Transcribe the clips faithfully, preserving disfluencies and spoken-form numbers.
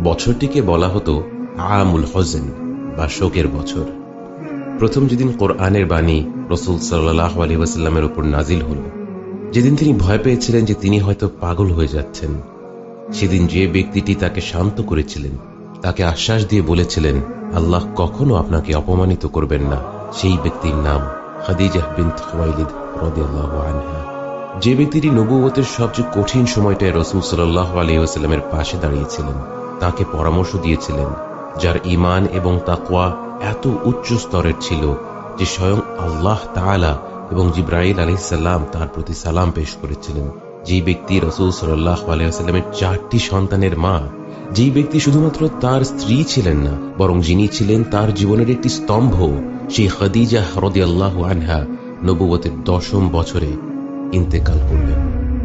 বছরটিকে বলা হতো আমুল হজেন বা শোকের বছর। প্রথম যেদিন কোরআনের বাণী রাসূল সাল্লাল্লাহু আলাইহি ওয়াসাল্লামের উপর নাজিল হল, যেদিন তিনি ভয় পেয়েছিলেন যে তিনি হয়তো পাগল হয়ে যাচ্ছেন, সেদিন যে ব্যক্তিটি তাকে শান্ত করেছিলেন, তাকে আশ্বাস দিয়ে বলেছিলেন আল্লাহ কখনো আপনাকে অপমানিত করবেন না, সেই ব্যক্তির নাম খাদিজা বিনত খুয়াইলিদ রাদিয়াল্লাহু আনহা। যে ব্যক্তিটি নবুয়তের সবচেয়ে কঠিন সময়টায় রাসূল সাল্লাল্লাহু আলাইহি ওয়াসাল্লামের পাশে দাঁড়িয়েছিলেন, তাকে পরামর্শ দিয়েছিলেন, যার ঈমান এবং তাকওয়া এত উচ্চ স্তরের ছিল যে স্বয়ং আল্লাহ তাআলা এবং জিবরাইল আলাইহিস সালাম তার প্রতি সালাম পেশ করেছিলেন। যেই ব্যক্তি রাসূল সাল্লাল্লাহু আলাইহি ওয়াসাল্লামের চারটি সন্তানের মা, যেই ব্যক্তি শুধুমাত্র তার স্ত্রী ছিলেন না, বরং যিনি ছিলেন তার জীবনের একটি স্তম্ভ, সেই খাদিজা রাদিয়াল্লাহু আনহা নবুয়তের দশম বছরে ইন্তেকাল করলেন।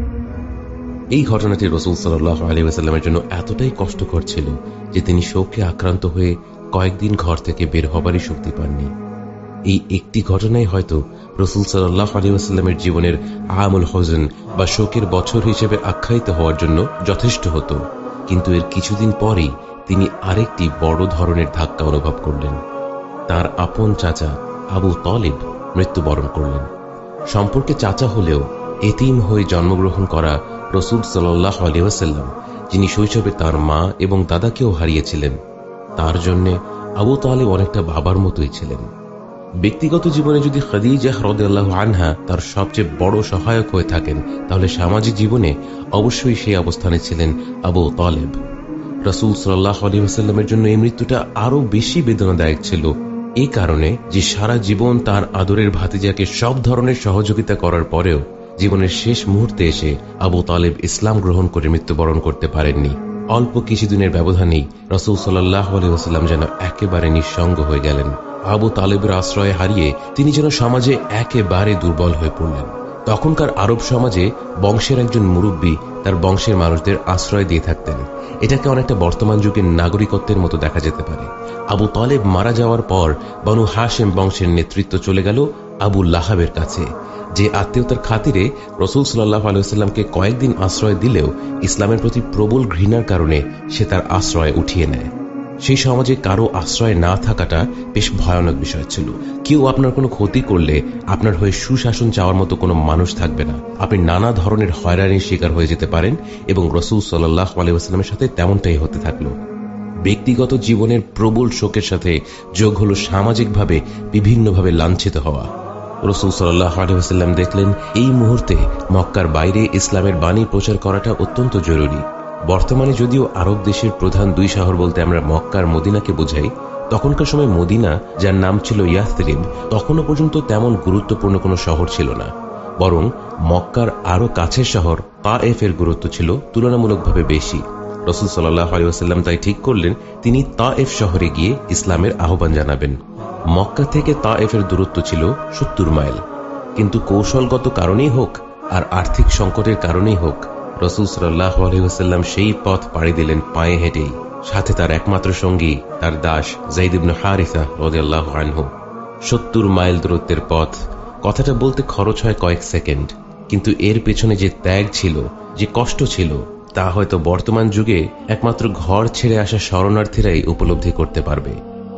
এই ঘটনাটি রাসূল সাল্লাল্লাহু আলাইহি ওয়াসাল্লামের জন্য এতটাই কষ্টকর ছিল যে তিনি শোকে আক্রান্ত হয়ে কয়েকদিন ঘর থেকে বের হবারই শক্তি পাননি। এই একটি ঘটনাই হয়তো রাসূল সাল্লাল্লাহু আলাইহি ওয়াসাল্লামের জীবনের আমুল হজেন বা শোকের বছর হিসেবে আখ্যায়িত হওয়ার জন্য যথেষ্ট হতো। কিন্তু এর কিছুদিন পরেই তিনি আরেকটি বড় ধরনের ধাক্কা অনুভব করলেন। তার আপন চাচা আবু তালিব মৃত্যুবরণ করলেন। সম্পর্কে চাচা হলেও এতিম হয়ে জন্মগ্রহণ করা রাসূল সাল্লাল্লাহু আলাইহি ওয়াসাল্লাম, যিনি শৈশবে তার মা এবং দাদাকেও হারিয়েছিলেন, তার জন্য আবু তালিব অনেকটা বাবার মতোই ছিলেন। ব্যক্তিগত জীবনে যদি খাদিজা রাদিয়াল্লাহু আনহা তার সবচেয়ে বড় সহায়ক হয়ে থাকেন, তাহলে সামাজিক জীবনে অবশ্যই সেই অবস্থানে ছিলেন আবু তালিব। রাসূল সাল্লাল্লাহু আলাইহি ওয়াসাল্লামের জন্য এই মৃত্যুটা আরো বেশি বেদনাদায়ক ছিল, এই কারণে যে সারা জীবন তার আদরের ভাতিজাকে সব ধরনের সহযোগিতা করার পরেও জীবনের শেষ মুহূর্তে এসে আবু তালিব ইসলাম গ্রহণ করে মৃত্যুবরণ করতে পারেননি। অল্প কিছুদিনের ব্যবধানেই রাসূল সাল্লাল্লাহু আলাইহি ওয়াসাল্লাম যেন একেবারে নিঃসঙ্গ হয়ে গেলেন। আবু তালিবের আশ্রয় হারিয়ে তিনি যেন সমাজে একেবারে দুর্বল হয়ে পড়লেন। তখনকার আরব সমাজে বংশের একজন মুরব্বী তার বংশের মানুষদের আশ্রয় দিয়ে থাকতেন। এটাকে অনেকটা বর্তমান যুগের নাগরিকত্বের মতো দেখা যেতে পারে। আবু তালিব মারা যাওয়ার পর বনু হাশেম বংশের নেতৃত্ব চলে গেল আবু লাহাবের কাছে, যে আত্মীয়তার খাতিরে রাসূল সাল্লাল্লাহু আলাইহি ওয়াসাল্লামকে কয়েকদিন আশ্রয় দিলেও ইসলামের প্রতি প্রবল ঘৃণার কারণে সে তার আশ্রয় উঠিয়ে নেয়। সেই সমাজে কারো আশ্রয় না থাকাটা বেশ ভয়ানক বিষয় ছিল। কেউ আপনার কোনো ক্ষতি করলে আপনার হয়ে সুশাসন চাওয়ার মতো কোনো মানুষ থাকবে না। আপনি নানা ধরনের হয়রানির শিকার হয়ে যেতে পারেন এবং রাসূল সাল্লাল্লাহু আলাইহি ওয়াসাল্লামের সাথে তেমনটাই হতে থাকলো। ব্যক্তিগত জীবনের প্রবল শোকের সাথে যোগ হলো সামাজিকভাবে বিভিন্নভাবে লাঞ্ছিত হওয়া। রাসূল সাল্লাল্লাহু আলাইহি ওয়াসাল্লাম দেখলেন এই মুহূর্তে মক্কার বাইরে ইসলামের বাণী প্রচার করাটা অত্যন্ত জরুরি। বর্তমানে যদিও আরব দেশের প্রধান দুই শহর বলতে আমরা মক্কা আর মদিনাকে বোঝাই, তখনকার সময় মদিনা, যার নাম ছিল ইয়াসরিব, তখনও পর্যন্ত তেমন গুরুত্বপূর্ণ কোনো শহর ছিল না। বরং মক্কার আরো কাছের শহর তায়েফের গুরুত্ব ছিল তুলনামূলকভাবে বেশি। রাসূল সাল্লাল্লাহু আলাইহি ওয়াসাল্লাম তাই ঠিক করলেন তিনি তায়েফ শহরে গিয়ে ইসলামের আহ্বান জানাবেন। মক্কা থেকে তায়েফের দূরত্ব ছিল সত্তর মাইল, কিন্তু কৌশলগত কারণেই হোক আর আর্থিক সংকটের কারণেই হোক রাসূল সাল্লাল্লাহু আলাইহি ওয়াসাল্লাম সেই পথ পাড়ি দিলেন পায়ে হেঁটেই, সাথে তার একমাত্র সঙ্গী তার দাস যায়েদ ইবনে হারিসা রাদিয়াল্লাহু আনহু। সত্তর মাইল দূরত্বের পথ, কথাটা বলতে খরচ হয় কয়েক সেকেন্ড, কিন্তু এর পেছনে যে ত্যাগ ছিল, যে কষ্ট ছিল, তা হয়তো বর্তমান যুগে একমাত্র ঘর ছেড়ে আসা শরণার্থীরাই উপলব্ধি করতে পারবে।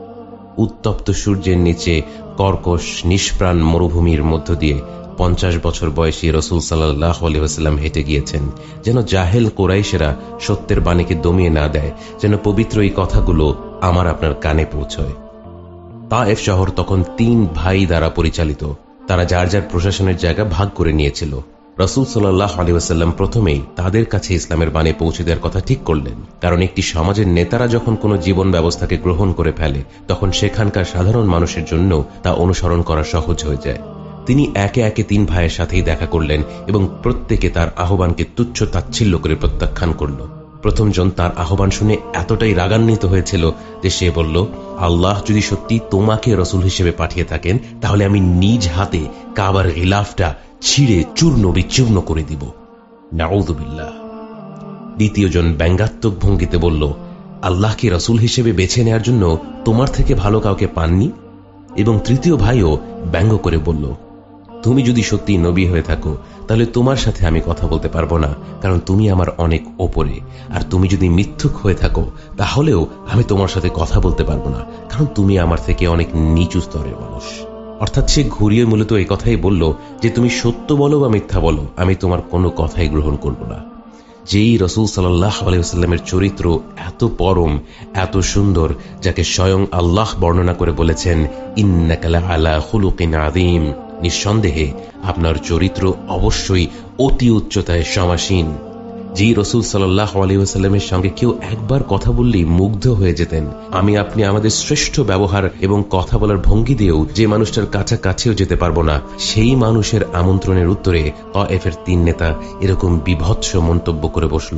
উত্তপ্ত সূর্যের নিচে কর্কশ নিষ্প্রাণ মরুভূমির মধ্য দিয়ে পঞ্চাশ বছর বয়সী রাসূল সাল্লাল্লাহু আলাইহি ওয়াসাল্লাম হেঁটে গিয়েছেন, যেন জাহেল কুরাইশেরা সত্যের বাণীকে দমিয়ে না দেয়, যেন পবিত্র এই কথাগুলো আমার আপনার কানে পৌঁছয়। তায়েফ শহর তখন তিন ভাই দ্বারা পরিচালিত। তারা যার যার প্রশাসনের জায়গা ভাগ করে নিয়েছিল। রাসূল সাল্লাল্লাহু আলাইহি ওয়াসাল্লাম প্রথমেই তাদের কাছে ইসলামের বাণী পৌঁছে দেওয়ার কথা ঠিক করলেন, কারণ একটি সমাজের নেতারা যখন কোনো জীবন ব্যবস্থাকে গ্রহণ করে ফেলে, তখন সেখানকার সাধারণ মানুষের জন্য তা অনুসরণ করা সহজ হয়ে যায়। তিনি একে একে তিন ভাইয়ের সাথেই দেখা করলেন এবং প্রত্যেকে তার আহ্বানকে তুচ্ছ তাচ্ছিল্য করে প্রত্যাখ্যান করল। প্রথম জন তার আহ্বান শুনে এতটাই রাগান্বিত হয়েছিল যে সে বলল, আল্লাহ যদি সত্যি তোমাকে রাসূল হিসেবে পাঠিয়ে থাকেন, তাহলে আমি নিজ হাতে কাবার গিলাফটা ছিঁড়ে চূর্ণ বিচূর্ণ করে দিব। নাউযুবিল্লাহ। দ্বিতীয় জন ব্যঙ্গাত্মক ভঙ্গিতে বলল, আল্লাহকে রাসূল হিসেবে বেছে নেওয়ার জন্য তোমার থেকে ভালো কাউকে পাননি। এবং তৃতীয় ভাইও ব্যঙ্গ করে বলল, তুমি যদি সত্যি নবী হয়ে থাকো তাহলে তোমার সাথে আমি কথা বলতে পারবো না, কারণ তুমি আমার অনেক ওপরে। আর তুমি যদি মিথ্যুক হয়ে থাকো তাহলেও আমি তোমার সাথে কথা বলতে পারবো না, কারণ তুমি আমার থেকে অনেক নিচু স্তরের মানুষ। অর্থাৎ সে ঘুরিয়ে মূলত এই কথাই বলল যে তুমি সত্য বলো বা মিথ্যা বলো, আমি তোমার কোনো কথাই গ্রহণ করব না। যেই রসুল সাল্লাল্লাহু আলাইহি ওয়াসাল্লামের চরিত্র এত পরম, এত সুন্দর, যাকে স্বয়ং আল্লাহ বর্ণনা করে বলেছেন ইন্নাকা লাআলা খুলুকিন আযীম, নিঃসন্দেহে আপনার চরিত্র অবশ্যই অতি উচ্চতায় সমাসীন। যেই রসুল সাল্লাল্লাহু আলাইহি ওয়াসাল্লামের সঙ্গে কেউ একবার কথা বললেই মুগ্ধ হয়ে যেতেন। আমি আপনি আমাদের শ্রেষ্ঠ ব্যবহার এবং কথা বলার ভঙ্গি দিয়েও যে মানুষটার কাছাকাছিও যেতে পারবো না, সেই মানুষের আমন্ত্রণের উত্তরে তায়েফের তিন নেতা এরকম বিভৎস মন্তব্য করে বসল।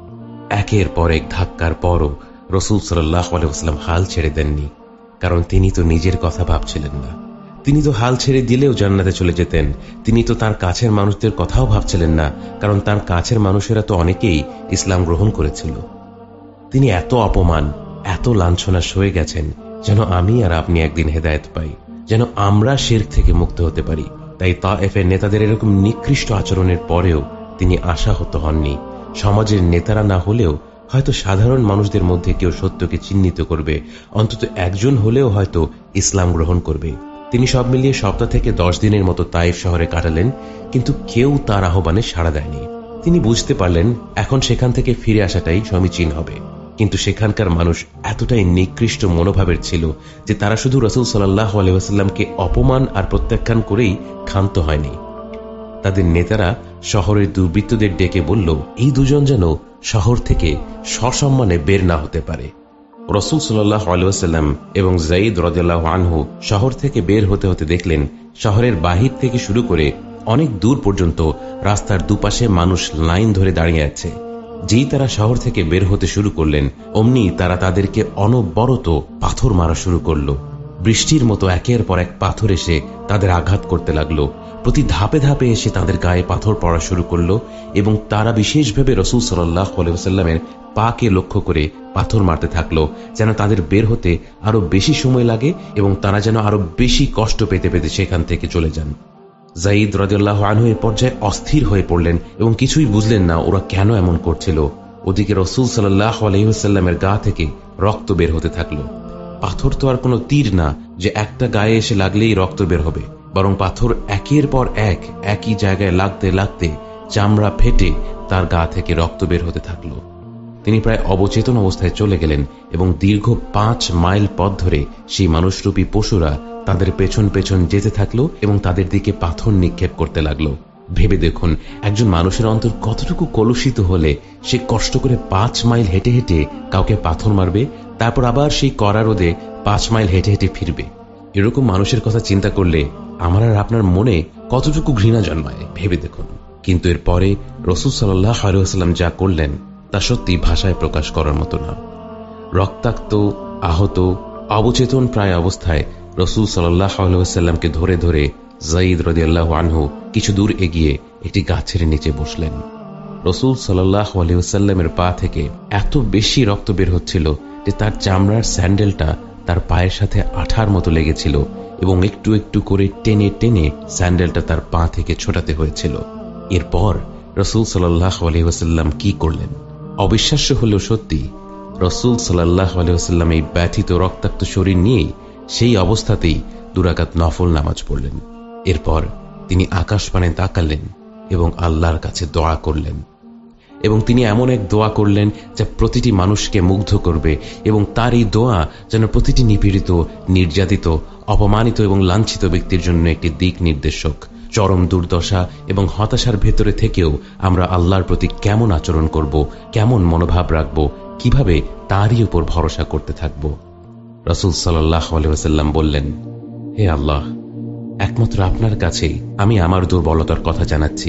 একের পর এক ধাক্কার পরও রসুল সাল্লাল্লাহু আলাইহি ওয়াসাল্লাম হাল ছেড়ে দেননি, কারণ তিনি তো নিজের কথা ভাবছিলেন না। তিনি তো হাল ছেড়ে দিলেও জান্নাতে চলে যেতেন। তিনি তো তার কাছের মানুষদের কথাও ভাবছিলেন না, কারণ তার কাছের মানুষেরা তো অনেকেই ইসলাম গ্রহণ করেছিল। তিনি এত অপমান, এত লাঞ্ছনা সয়ে গেছেন যেন আমি আর আপনি একদিন হেদায়েত পাই, যেন আমরা শিরক থেকে মুক্ত হতে পারি। তাই তায়েফের নেতাদের এরকম নিকৃষ্ট আচরণের পরেও তিনি আশাহত হননি। সমাজের নেতারা না হলেও হয়তো সাধারণ মানুষদের মধ্যে কেউ সত্যকে চিহ্নিত করবে, অন্তত একজন হলেও হয়তো ইসলাম গ্রহণ করবে। তিনি সব মিলিয়ে সপ্তাহ থেকে দশ দিনের মতো তাইফ শহরে কাটালেন, কিন্তু কেউ তার আহ্বানে সাড়া দেয়নি। তিনি বুঝতে পারলেন এখন সেখান থেকে ফিরে আসাটাই সমীচীন হবে। কিন্তু সেখানকার মানুষ এতটাই নিকৃষ্ট মনোভাবের ছিল যে তারা শুধু রাসূল সাল্লাল্লাহু আলাইহি ওয়াসাল্লামকে অপমান আর প্রত্যাখ্যান করেই ক্ষান্ত হয়নি। তাদের নেতারা শহরের দুর্বৃত্তদের ডেকে বলল, এই দুজন যেন শহর থেকে সসম্মানে বের না হতে পারে। রাসূল সাল্লাল্লাহু আলাইহি ওয়াসাল্লাম এবং যায়েদ রাদিয়াল্লাহু আনহু শহর থেকে বের হতে হতে দেখলেন শহরের বাহির থেকে শুরু করে অনেক দূর পর্যন্ত রাস্তার দুপাশে মানুষ লাইন ধরে দাঁড়িয়ে আছে। যেই তারা শহর থেকে বের হতে শুরু করলেন, অমনি তারা তাদেরকে অনবরত পাথর মারা শুরু করল। বৃষ্টির মতো একের পর এক পাথর এসে তাদের আঘাত করতে লাগলো। প্রতি ধাপে ধাপে এসে তাদের গায়ে পাথর পড়া শুরু করলো এবং তারা বিশেষভাবে রাসূল সাল্লাল্লাহু আলাইহি ওয়াসাল্লামের পাকে লক্ষ্য করে পাথর মারতে থাকলো, যেন তাদের বের হতে আরো বেশি সময় লাগে এবং তারা যেন আরো বেশি কষ্ট পেতে পেতে সেখান থেকে চলে যান। যায়েদ রাদিয়াল্লাহু আনহু এর পর্যায়ে অস্থির হয়ে পড়লেন এবং কিছুই বুঝলেন না ওরা কেন এমন করছিল। ওদিকে রাসূল সাল্লাল্লাহু আলাইহি ওয়াসাল্লামের গা থেকে রক্ত বের হতে থাকলো। পাথর তো আর কোনো তীর না যে একটা গায়ে এসে লাগলেই রক্ত বের হবে, বরং পাথর একের পর এক একই জায়গায় লাগতে লাগতে চামড়া ফেটে তার গা থেকে রক্ত বের হতে থাকলো। তিনি প্রায় অবচেতন অবস্থায় চলে গেলেন এবং দীর্ঘ পাঁচ মাইল পথ ধরে সেই মানুষরূপী পশুরা তাদের পেছন পেছন যেতে থাকলো এবং তাদের দিকে পাথর নিক্ষেপ করতে লাগলো। ভেবে দেখুন, একজন মানুষের অন্তর কতটুকু কলুষিত হলে সে কষ্ট করে পাঁচ মাইল হেঁটে হেঁটে কাউকে পাথর মারবে, তারপর আবার সেই কড়া রোদে পাঁচ মাইল হেঁটে হেঁটে ফিরবে। এরকম মানুষের কথা চিন্তা করলে আমার আর আপনার মনে কতটুকু ঘৃণা জন্মায় ভেবে দেখুন। কিন্তু এর পরে রাসূল সাল্লাল্লাহু আলাইহি ওয়াসাল্লাম যা করলেন তা সত্যি ভাষায় প্রকাশ করার মতো না। রক্তাক্ত, আহত, অবচেতন প্রায় অবস্থায় রাসূল সাল্লাল্লাহু আলাইহি ওয়াসাল্লামকে ধরে ধরে যায়েদ রাদিয়াল্লাহু আনহু কিছু দূর এগিয়ে একটি গাছের নিচে বসলেন। রাসূল সাল্লাল্লাহু আলাইহি ওয়াসাল্লামের পা থেকে এত বেশি রক্ত বের হচ্ছিল যে তার চামড়ার স্যান্ডেলটা তার পায়ের সাথে আঠার মতো লেগেছিল এবং একটু একটু করে টেনে টেনে স্যান্ডেলটা তার পা থেকে ছোটাতে হয়েছিল। এরপর রাসূল সাল্লাল্লাহু আলাইহি ওয়াসাল্লাম কি করলেন? অবিশ্বাস্য হলেও সত্যি, রাসূল সাল্লাল্লাহু আলাইহি ওয়াসাল্লাম এই ব্যথিত রক্তাক্ত শরীর নিয়ে সেই অবস্থাতেই দুরাকাত নফল নামাজ পড়লেন। এরপর তিনি আকাশ পানে তাকালেন এবং আল্লাহর কাছে দোয়া করলেন, এবং তিনি এমন এক দোয়া করলেন যা প্রতিটি মানুষকে মুগ্ধ করবে, এবং তার এই দোয়া যেন প্রতিটি নিপীড়িত, নির্যাতিত, অপমানিত এবং লাঞ্ছিত ব্যক্তির জন্য একটি দিক নির্দেশক। চরম দুর্দশা এবং হতাশার ভেতরে থেকেও আমরা আল্লাহর প্রতি কেমন আচরণ করব, কেমন মনোভাব রাখব, কিভাবে তারই উপর ভরসা করতে থাকব। রাসূল সাল্লাল্লাহু আলাইহি ওয়াসাল্লাম বললেন, হে আল্লাহ, একমাত্র আপনার কাছেই আমি আমার দুর্বলতার কথা জানাচ্ছি,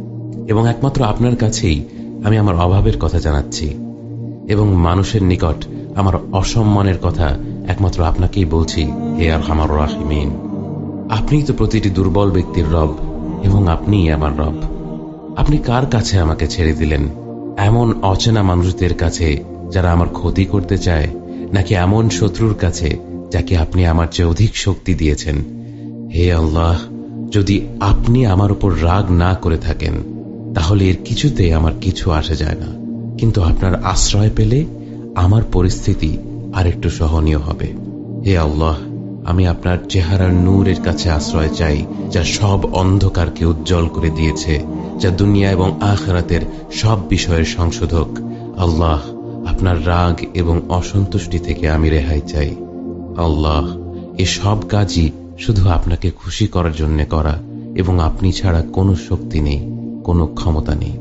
এবং একমাত্র আপনার কাছেই আমি আমার অভাবের কথা জানাচ্ছি, এবং মানুষের নিকট আমার অসম্মানের কথা একমাত্র আপনাকেই বলছি, হে আরহামার রাহিমিন। আপনিই তো প্রতিটি দুর্বল ব্যক্তির রব, এবং আপনিই আমার রব। আপনি কার কাছে আমাকে ছেড়ে দিলেন? এমন অচেনা মানুষদের কাছে যারা আমার ক্ষতি করতে চায়, নাকি এমন শত্রুর কাছে যাকে আপনি আমার চেয়ে অধিক শক্তি দিয়েছেন? হে আল্লাহ, যদি আপনি আমার উপর রাগ না করে থাকেন তাহলে এর কিছুতে আমার কিছু আসে যায় না, কিন্তু আপনার আশ্রয় পেলে আমার পরিস্থিতি আরেকটু সহনীয় হবে। হে আল্লাহ, আমি আপনার চেহারার নূরের কাছে আশ্রয় চাই, যা সব অন্ধকারকে উজ্জ্বল করে দিয়েছে, যা দুনিয়া এবং আখিরাতের সব বিষয়ের সংশোধক। আল্লাহ, আপনার রাগ এবং অসন্তুষ্টি থেকে আমি রেহাই চাই। আল্লাহ, এ সব কাজই শুধু আপনাকে খুশি করার জন্য করা, এবং আপনি ছাড়া কোনো শক্তি নেই, কোনো ক্ষমতা নেই।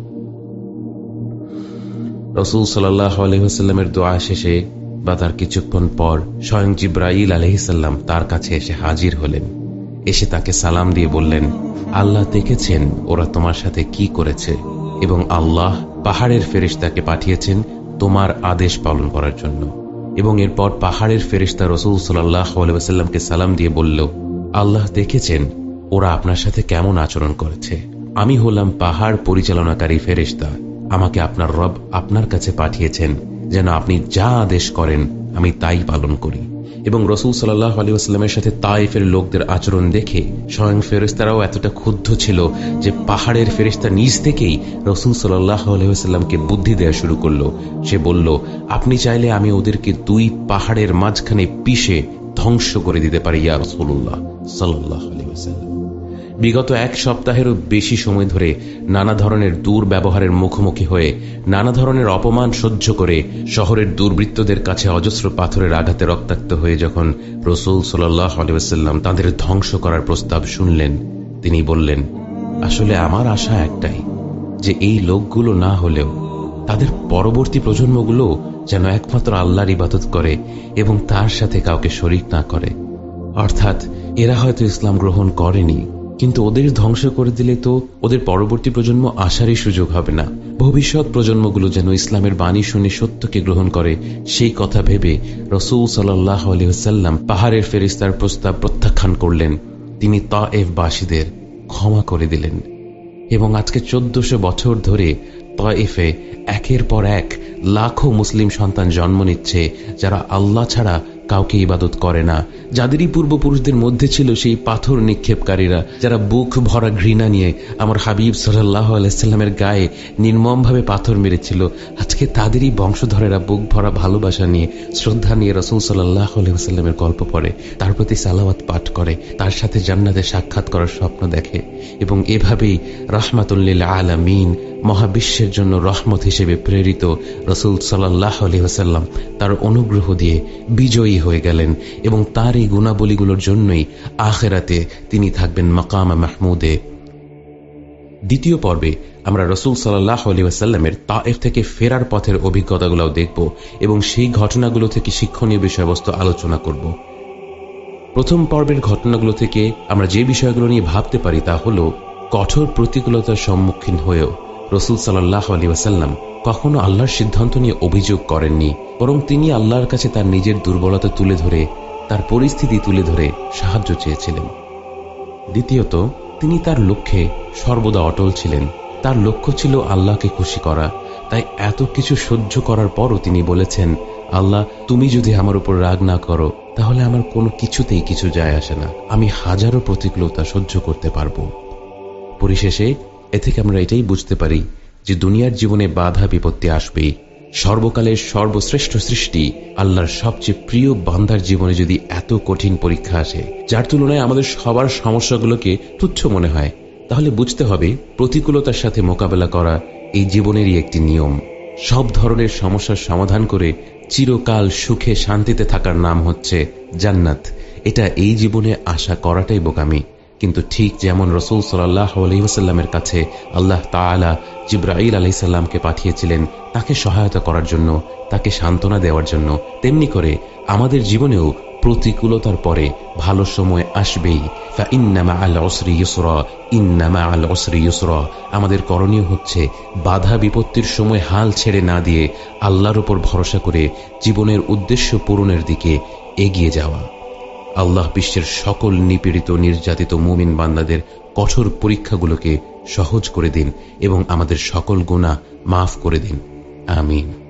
রাসূল সাল্লাল্লাহু আলাইহি ওয়াসাল্লামের দোয়া শেষে বা তার কিছুক্ষণ পর স্বয়ং জিবরাইল আলাইহিস সালাম তার কাছে এসে হাজির হলেন। এসে তাকে সালাম দিয়ে বললেন, আল্লাহ দেখেছেন ওরা তোমার সাথে কি করেছে, এবং আল্লাহ পাহাড়ের ফেরেশতাকে পাঠিয়েছেন তোমার আদেশ পালন করার জন্য। এবং এরপর পাহাড়ের ফেরেশতা রাসূল সাল্লাল্লাহু আলাইহি ওয়াসাল্লামকে সালাম দিয়ে বলল, আল্লাহ দেখেছেন ওরা আপনার সাথে কেমন আচরণ করেছে। আমি হলাম পাহাড় পরিচালনাকারী ফেরেশতা। আমাকে আপনার রব আপনার কাছে পাঠিয়েছেন যেন আপনি যা আদেশ করেন আমি তাই পালন করি। এবং রাসূল সাল্লাল্লাহু আলাইহি ওয়াসাল্লামের সাথে তায়েফের লোকদের আচরণ দেখে স্বয়ং ফেরেশতারাও এতটা ক্ষুব্ধ ছিল যে পাহাড়ের ফেরেশতা নিজ থেকেই রাসূল সাল্লাল্লাহু আলাইহি ওয়াসাল্লামকে বুদ্ধি দেওয়া শুরু করল। সে বলল, আপনি চাইলে আমি ওদেরকে দুই পাহাড়ের মাঝখানে পিষে ধ্বংস করে দিতে পারি ইয়া রাসূলুল্লাহ সাল্লাল্লাহু আলাইহি ওয়াসাল্লাম। বিগত এক সপ্তাহেরও বেশি সময় ধরে নানা ধরনের দুর্ব্যবহারের মুখোমুখি হয়ে, নানা ধরনের অপমান সহ্য করে, শহরের দুর্বৃত্তদের কাছে অজস্র পাথরের আঘাতে রক্তাক্ত হয়ে যখন রাসূল সাল্লাল্লাহু আলাইহি ওয়াসাল্লাম তাদের ধ্বংস করার প্রস্তাব শুনলেন, তিনি বললেন, আসলে আমার আশা একটাই, যে এই লোকগুলো না হলেও তাদের পরবর্তী প্রজন্মগুলো যেন একমাত্র আল্লাহর ইবাদত করে এবং তার সাথে কাউকে শরীক না করে। অর্থাৎ এরা হয়তো ইসলাম গ্রহণ করেনি, কিন্তু ওদের ধ্বংস করে দিলে তো ওদের পরবর্তী প্রজন্ম আসারই সুযোগ হবে না। ভবিষ্যৎ প্রজন্মগুলো যেন ইসলামের বাণী শুনে সত্যকে গ্রহণ করে, সেই কথা ভেবে রাসূল সাল্লাল্লাহু আলাইহি ওয়াসাল্লাম পাহাড়ের ফেরেশতার প্রস্তাব প্রত্যাখ্যান করলেন। তিনি তায়েফবাসীদের ক্ষমা করে দিলেন। এবং আজকে চোদ্দশো বছর ধরে তায়েফে একের পর এক লাখো মুসলিম সন্তান জন্ম নিচ্ছে, যারা আল্লাহ ছাড়া কাউকে ইবাদত করে না, যাদেরই পূর্বপুরুষদের মধ্যে ছিল সেই পাথর নিক্ষেপকারীরা, যারা বুক ভরা ঘৃণা নিয়ে আমার হাবিব সাল্লাল্লাহু আলাইহি সাল্লামের গায়ে নির্মমভাবে পাথর মেরেছিল। আজকে তাদেরই বংশধরেরা বুক ভরা ভালোবাসা নিয়ে, শ্রদ্ধা নিয়ে রাসূল সাল্লাল্লাহু আলাইহি ওয়াসাল্লামের গল্প পড়ে, তার প্রতি সালাওয়াত পাঠ করে, তার সাথে জান্নাতে সাক্ষাৎ করার স্বপ্ন দেখে। এবং এভাবেই রাহমাতুল লিল আলামিন, মহাবিশ্বের জন্য রহমত হিসেবে প্রেরিত রাসূল সাল্লাল্লাহু আলাইহি ওয়াসাল্লাম তার অনুগ্রহ দিয়ে বিজয়ী হয়ে গেলেন। এবং তার এই গুণাবলীগুলোর জন্যই আখিরাতে তিনি থাকবেন মাকামে মাহমুদে। দ্বিতীয় পর্বে আমরা রাসূল সাল্লাল্লাহু আলাইহি ওয়াসাল্লামের তায়েফ থেকে ফেরার পথের অভিজ্ঞতাগুলোও দেখব এবং সেই ঘটনাগুলো থেকে শিক্ষণীয় বিষয়বস্তু আলোচনা করব। প্রথম পর্বের ঘটনাগুলো থেকে আমরা যে বিষয়গুলো নিয়ে ভাবতে পারি তা হল, কঠোর প্রতিকূলতার সম্মুখীন হয়েও রাসূল সাল্লাল্লাহু আলাইহি ওয়াসাল্লাম কখনো আল্লাহর সিদ্ধান্ত নিয়ে অভিযোগ করেননি, বরং তিনি আল্লাহর কাছে তার নিজের দুর্বলতা তুলে ধরে, তার পরিস্থিতি তুলে ধরে সাহায্য চেয়েছিলেন। দ্বিতীয়ত, তিনি তার লক্ষ্যে সর্বদা অটল ছিলেন। তার লক্ষ্য ছিল আল্লাহকে খুশি করা। তাই এত কিছু সহ্য করার পরও তিনি বলেছেন, আল্লাহ তুমি যদি আমার উপর রাগ না করো তাহলে আমার কোনো কিছুতেই কিছু যায় আসে না, আমি হাজারো প্রতিকূলতা সহ্য করতে পারবো। পরিশেষে এ থেকে আমরা এটাই বুঝতে পারি যে দুনিয়ার জীবনে বাধা বিপত্তি আসবেই। সর্বকালের সর্বশ্রেষ্ঠ সৃষ্টি আল্লাহর সবচেয়ে প্রিয় বান্দার জীবনে যদি এত কঠিন পরীক্ষা আসে, যার তুলনায় আমাদের সবার সমস্যাগুলোকে তুচ্ছ মনে হয়, তাহলে বুঝতে হবে প্রতিকূলতার সাথে মোকাবেলা করা এই জীবনেরই একটি নিয়ম। সব ধরনের সমস্যার সমাধান করে চিরকাল সুখে শান্তিতে থাকার নাম হচ্ছে জান্নাত। এটা এই জীবনে আশা করাটাই বোকামি। কিন্তু ঠিক যেমন রাসূল সাল্লাল্লাহু আলাইহি ওয়াসাল্লামের কাছে আল্লাহ তাআলা জিবরাইল আলাইহিস সালামকে পাঠিয়েছিলেন তাকে সহায়তা করার জন্য, তাকে সান্ত্বনা দেওয়ার জন্য, তেমনি করে আমাদের জীবনেও প্রতিকূলতার পরে ভালো সময় আসবেই। ফাইন্না মাআল উসরি ইউসরা, ইন্না মাআল উসরি ইউসরা। আমাদের করণীয় হচ্ছে বাধা বিপত্তির সময় হাল ছেড়ে না দিয়ে আল্লাহর উপর ভরসা করে জীবনের উদ্দেশ্য পূরণের দিকে এগিয়ে যাওয়া। আল্লাহ বিশ্বের সকল নিপীড়িত নির্যাতিত মুমিন বান্দাদের কঠোর পরীক্ষাগুলোকে সহজ করে দিন এবং আমাদের সকল গুনাহ মাফ করে দিন। আমিন।